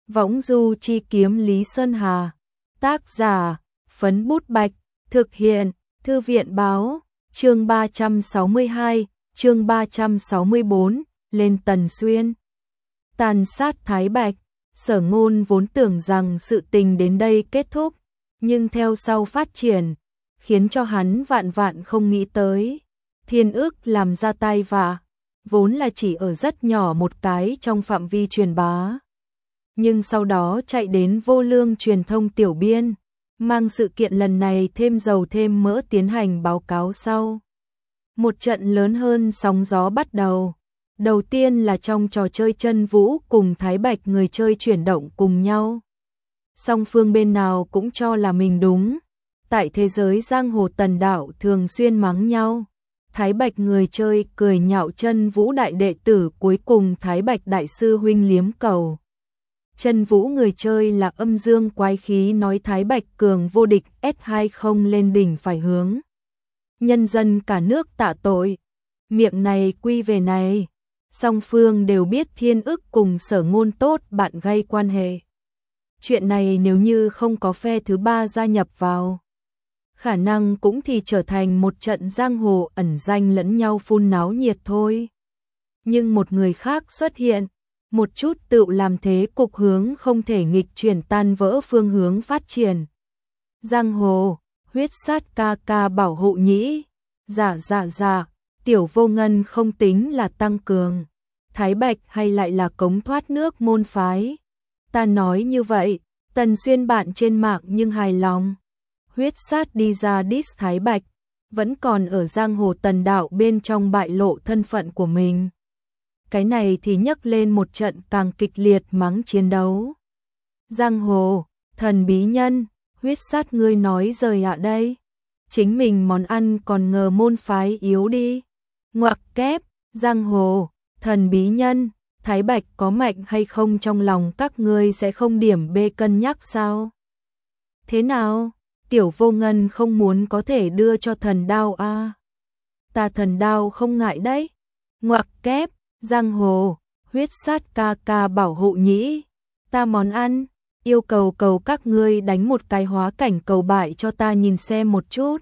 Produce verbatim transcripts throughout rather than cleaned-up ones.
Võng du chi kiếm Lý Sơn Hà. Tác giả, Phấn Bút Bạch. Thực hiện, Thư viện Báo. Chương ba trăm sáu mươi hai, chương ba trăm sáu mươi bốn, lên Tần Xuyên. Tàn sát Thái Bạch. Sở Ngôn vốn tưởng rằng sự tình đến đây kết thúc, nhưng theo sau phát triển, khiến cho hắn vạn vạn không nghĩ tới. Thiên ức làm ra tai vạ, vốn là chỉ ở rất nhỏ một cái trong phạm vi truyền bá. Nhưng sau đó chạy đến Vô Lương truyền thông tiểu biên, mang sự kiện lần này thêm dầu thêm mỡ tiến hành báo cáo sau. Một trận lớn hơn sóng gió bắt đầu. Đầu tiên là trong trò chơi chân vũ cùng Thái Bạch người chơi chuyển động cùng nhau. Song phương bên nào cũng cho là mình đúng. Tại thế giới giang hồ tần đạo thường xuyên mắng nhau. Thái Bạch người chơi cười nhạo chân vũ đại đệ tử, cuối cùng Thái Bạch đại sư huynh liếm cầu. Chân vũ người chơi là âm dương quái khí nói Thái Bạch cường vô địch S hai mươi lên đỉnh phải hướng nhân dân cả nước tạ tội. Miệng này quy về này. Song phương đều biết Thiên ức cùng Sở Ngôn tốt bạn gây quan hệ. Chuyện này nếu như không có phe thứ ba gia nhập vào, khả năng cũng thì trở thành một trận giang hồ ẩn danh lẫn nhau phun náo nhiệt thôi. Nhưng một người khác xuất hiện, một chút tự làm thế cục hướng không thể nghịch chuyển, tan vỡ phương hướng phát triển. Giang hồ, huyết sát ca ca bảo hộ nhĩ. Dạ dạ dạ, Tiểu Vô Ngân không tính là tăng cường Thái Bạch hay lại là cống thoát nước môn phái. Ta nói như vậy, Tần Xuyên bạn trên mạng nhưng hài lòng. Huyết sát đi ra diss Thái Bạch, vẫn còn ở giang hồ tần đạo bên trong bại lộ thân phận của mình. Cái này thì nhấc lên một trận càng kịch liệt mắng chiến đấu. Giang hồ, thần bí nhân, huyết sát ngươi nói rời ạ đây. Chính mình món ăn còn ngờ môn phái yếu đi. Ngoặc kép, giang hồ, thần bí nhân, Thái Bạch có mạnh hay không trong lòng các ngươi sẽ không điểm bê cân nhắc sao? Thế nào? Tiểu Vô Ngân không muốn có thể đưa cho thần đao a à? Ta thần đao không ngại đấy. Ngoặc kép, giang hồ, huyết sát ca ca bảo hộ nhĩ. Ta món ăn, yêu cầu cầu các ngươi đánh một cái hóa cảnh cầu bại cho ta nhìn xem một chút.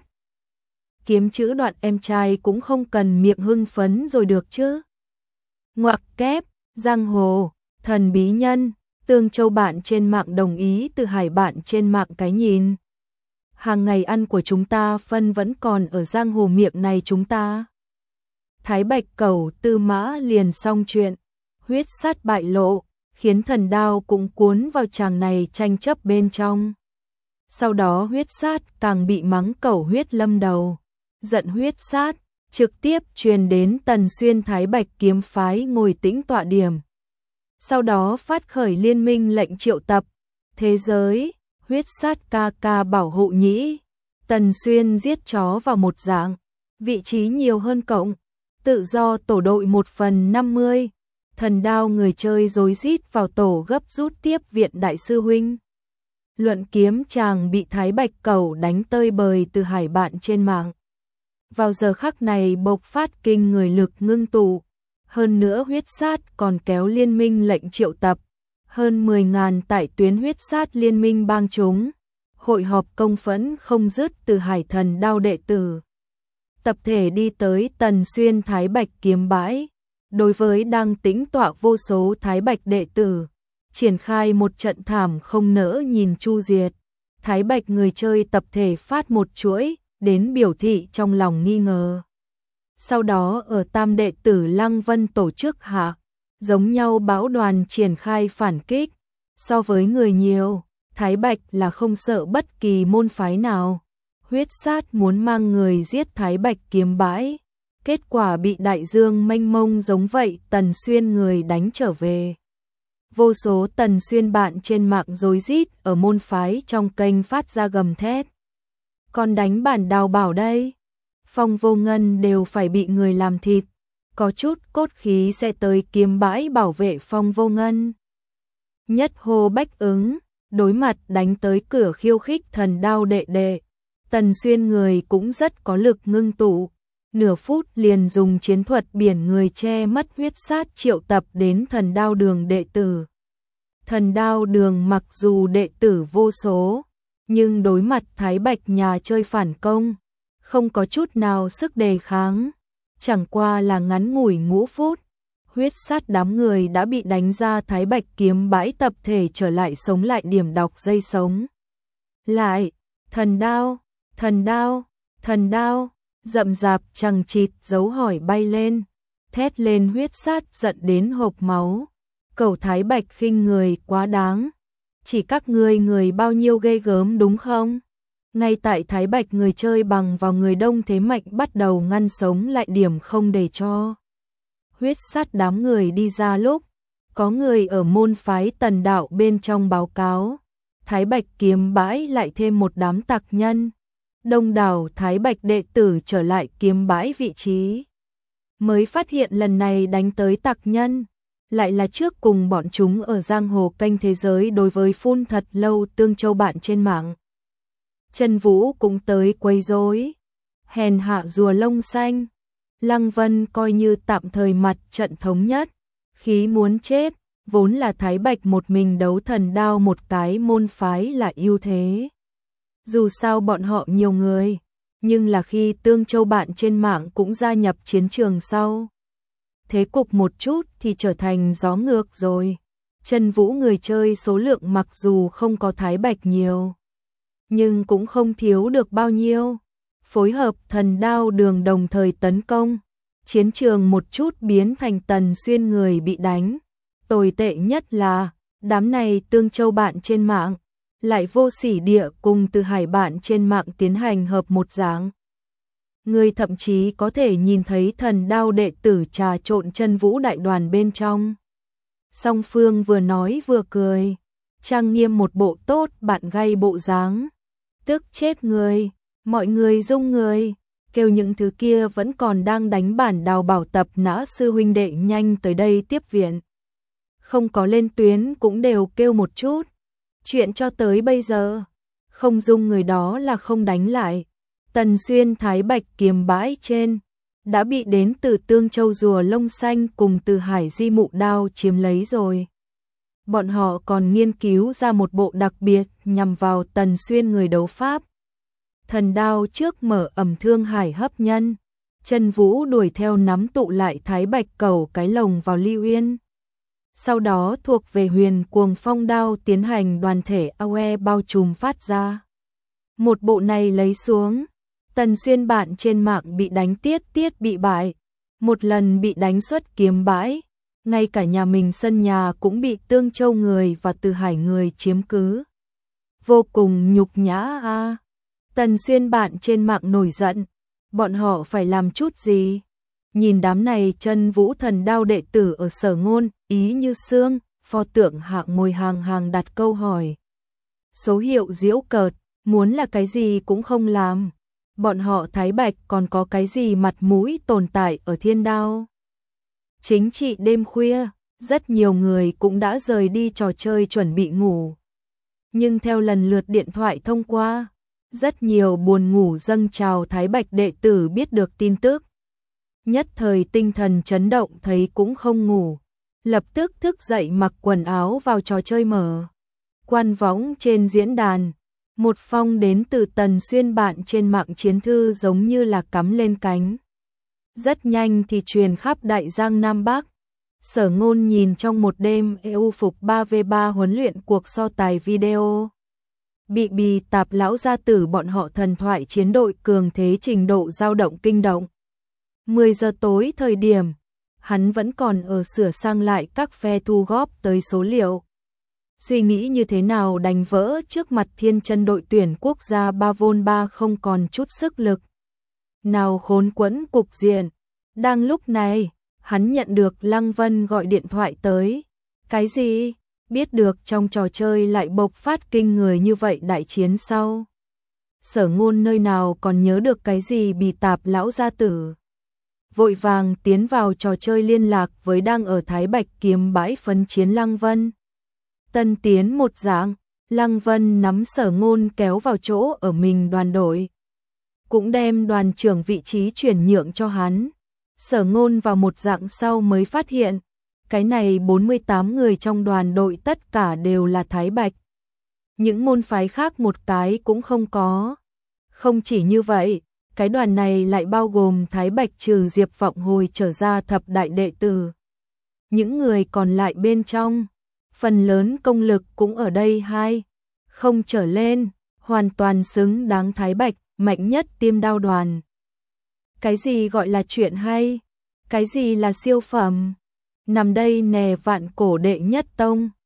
Kiếm chữ đoạn em trai cũng không cần miệng hưng phấn rồi được chứ. Ngoặc kép, giang hồ, thần bí nhân, Tương Châu bạn trên mạng đồng ý, Từ Hải bạn trên mạng cái nhìn. Hàng ngày ăn của chúng ta phân vẫn còn ở giang hồ miệng này chúng ta. Thái Bạch cầu Tư Mã liền xong chuyện, huyết sát bại lộ, khiến thần đao cũng cuốn vào chàng này tranh chấp bên trong. Sau đó huyết sát càng bị mắng cẩu huyết lâm đầu. Giận huyết sát, trực tiếp truyền đến Tần Xuyên Thái Bạch kiếm phái ngồi tĩnh tọa điểm. Sau đó phát khởi liên minh lệnh triệu tập. Thế giới, huyết sát ca ca bảo hộ nhĩ. Tần Xuyên giết chó vào một dạng. Vị trí nhiều hơn cộng. Tự do tổ đội một phần năm mươi. Thần đao người chơi rối rít vào tổ gấp rút tiếp viện đại sư huynh. Luận kiếm chàng bị Thái Bạch cầu đánh tơi bời Từ Hải bạn trên mạng. Vào giờ khắc này bộc phát kinh người lực ngưng tụ. Hơn nữa huyết sát còn kéo liên minh lệnh triệu tập. Hơn mười ngàn tại tuyến huyết sát liên minh bang chúng. Hội họp công phẫn không dứt Từ Hải thần đao đệ tử. Tập thể đi tới Tần Xuyên Thái Bạch kiếm bãi. Đối với đang tĩnh tọa vô số Thái Bạch đệ tử, triển khai một trận thảm không nỡ nhìn chu diệt. Thái Bạch người chơi tập thể phát một chuỗi, đến biểu thị trong lòng nghi ngờ. Sau đó ở tam đệ tử Lăng Vân tổ chức hạ, giống nhau bão đoàn triển khai phản kích. So với người nhiều, Thái Bạch là không sợ bất kỳ môn phái nào. Huyết sát muốn mang người giết Thái Bạch kiếm bãi. Kết quả bị đại dương mênh mông giống vậy Tần Xuyên người đánh trở về. Vô số Tần Xuyên bạn trên mạng rối rít ở môn phái trong kênh phát ra gầm thét. Còn đánh bản đào bảo đây. Phong Vô Ngân đều phải bị người làm thịt. Có chút cốt khí sẽ tới kiếm bãi bảo vệ Phong Vô Ngân. Nhất hô bách ứng, đối mặt đánh tới cửa khiêu khích thần đao đệ đệ. Tần Xuyên người cũng rất có lực ngưng tụ. Nửa phút liền dùng chiến thuật biển người che mất huyết sát triệu tập đến thần đao đường đệ tử. Thần Đao Đường mặc dù đệ tử vô số, nhưng đối mặt Thái Bạch nhà chơi phản công, không có chút nào sức đề kháng. Chẳng qua là ngắn ngủi ngũ phút, huyết sát đám người đã bị đánh ra Thái Bạch kiếm bãi tập thể trở lại sống lại điểm đọc dây sống. Lại, thần đao, thần đao, thần đao, rậm rạp chằng chịt dấu hỏi bay lên, thét lên huyết sát giận đến hộc máu. Cẩu Thái Bạch khinh người quá đáng, chỉ các ngươi người bao nhiêu ghê gớm đúng không? Ngay tại Thái Bạch người chơi bằng vào người đông thế mạnh bắt đầu ngăn sống lại điểm không để cho huyết sát đám người đi ra lúc, có người ở môn phái Tần đạo bên trong báo cáo, Thái Bạch kiếm bãi lại thêm một đám tặc nhân. Đông đảo Thái Bạch đệ tử trở lại kiếm bãi vị trí, mới phát hiện lần này đánh tới tặc nhân lại là trước cùng bọn chúng ở giang hồ kênh thế giới đối với phun thật lâu Tương Châu bạn trên mạng. Trần Vũ cũng tới quấy rối, hèn hạ rùa lông xanh. Lăng Vân coi như tạm thời mặt trận thống nhất, khí muốn chết, vốn là Thái Bạch một mình đấu thần đao một cái môn phái là ưu thế. Dù sao bọn họ nhiều người, nhưng là khi Tương Châu bạn trên mạng cũng gia nhập chiến trường sau, thế cục một chút thì trở thành gió ngược rồi. Trần Vũ người chơi số lượng mặc dù không có Thái Bạch nhiều, nhưng cũng không thiếu được bao nhiêu. Phối hợp thần đao đường đồng thời tấn công, chiến trường một chút biến thành Tần Xuyên người bị đánh. Tồi tệ nhất là, đám này Tương Châu bạn trên mạng, lại vô sỉ địa cùng Từ Hải bạn trên mạng tiến hành hợp một dáng. Người thậm chí có thể nhìn thấy thần đao đệ tử trà trộn Trần Vũ đại đoàn bên trong. Song phương vừa nói vừa cười, trang nghiêm một bộ tốt bạn gay bộ dáng. Tức chết người, mọi người rung người, kêu những thứ kia vẫn còn đang đánh bản đào bảo tập nã sư huynh đệ nhanh tới đây tiếp viện. Không có lên tuyến cũng đều kêu một chút. Chuyện cho tới bây giờ, không dung người đó là không đánh lại. Tần Xuyên Thái Bạch kiếm bãi trên, đã bị đến từ Tương Châu rùa lông xanh cùng Từ Hải di mụ đao chiếm lấy rồi. Bọn họ còn nghiên cứu ra một bộ đặc biệt nhằm vào Tần Xuyên người đấu pháp. Thần đao trước mở ẩm thương hải hấp nhân, Trần Vũ đuổi theo nắm tụ lại Thái Bạch cẩu cái lồng vào Ly Uyên. Sau đó thuộc về Huyền Cuồng Phong đao tiến hành đoàn thể a o e bao trùm phát ra. Một bộ này lấy xuống, Tần Xuyên bạn trên mạng bị đánh tiết tiết bị bại, một lần bị đánh xuất kiếm bãi, ngay cả nhà mình sân nhà cũng bị Tương Châu người và Từ Hải người chiếm cứ. Vô cùng nhục nhã a. À. Tần Xuyên bạn trên mạng nổi giận, bọn họ phải làm chút gì? Nhìn đám này Chân Vũ thần đao đệ tử ở Sở Ngôn, ý như xương, pho tượng hạng mồi hàng hàng đặt câu hỏi. Số hiệu giễu cợt, muốn là cái gì cũng không làm. Bọn họ Thái Bạch còn có cái gì mặt mũi tồn tại ở thiên đao? Chính trị đêm khuya, rất nhiều người cũng đã rời đi trò chơi chuẩn bị ngủ. Nhưng theo lần lượt điện thoại thông qua, rất nhiều buồn ngủ dâng trào Thái Bạch đệ tử biết được tin tức. Nhất thời tinh thần chấn động thấy cũng không ngủ, lập tức thức dậy mặc quần áo vào trò chơi mở. Quan võng trên diễn đàn, một phong đến từ Tần Xuyên bạn trên mạng chiến thư giống như là cắm lên cánh. Rất nhanh thì truyền khắp Đại Giang Nam Bắc. Sở Ngôn nhìn trong một đêm e u phục ba vs ba huấn luyện cuộc so tài video. Bị bì tạp lão gia tử bọn họ thần thoại chiến đội cường thế trình độ dao động kinh động. mười giờ tối thời điểm, hắn vẫn còn ở sửa sang lại các phe thu góp tới số liệu. Suy nghĩ như thế nào đánh vỡ trước mặt thiên chân đội tuyển quốc gia ba vôn ba không còn chút sức lực. Nào khốn quẫn cục diện. Đang lúc này, hắn nhận được Lăng Vân gọi điện thoại tới. Cái gì? Biết được trong trò chơi lại bộc phát kinh người như vậy đại chiến sau. Sở Ngôn nơi nào còn nhớ được cái gì bị tạp lão gia tử. Vội vàng tiến vào trò chơi liên lạc với đang ở Thái Bạch kiếm bãi phấn chiến Lăng Vân. Tân tiến một dạng, Lăng Vân nắm Sở Ngôn kéo vào chỗ ở mình đoàn đội. Cũng đem đoàn trưởng vị trí chuyển nhượng cho hắn. Sở Ngôn vào một dạng sau mới phát hiện, cái này bốn mươi tám người trong đoàn đội tất cả đều là Thái Bạch. Những môn phái khác một cái cũng không có. Không chỉ như vậy, cái đoàn này lại bao gồm Thái Bạch trừ Diệp Vọng Hồi trở ra thập đại đệ tử. Những người còn lại bên trong, phần lớn công lực cũng ở đây hai, không trở lên, hoàn toàn xứng đáng Thái Bạch, mạnh nhất Tiêm Đao đoàn. Cái gì gọi là chuyện hay? Cái gì là siêu phẩm? Nằm đây nè vạn cổ đệ nhất tông.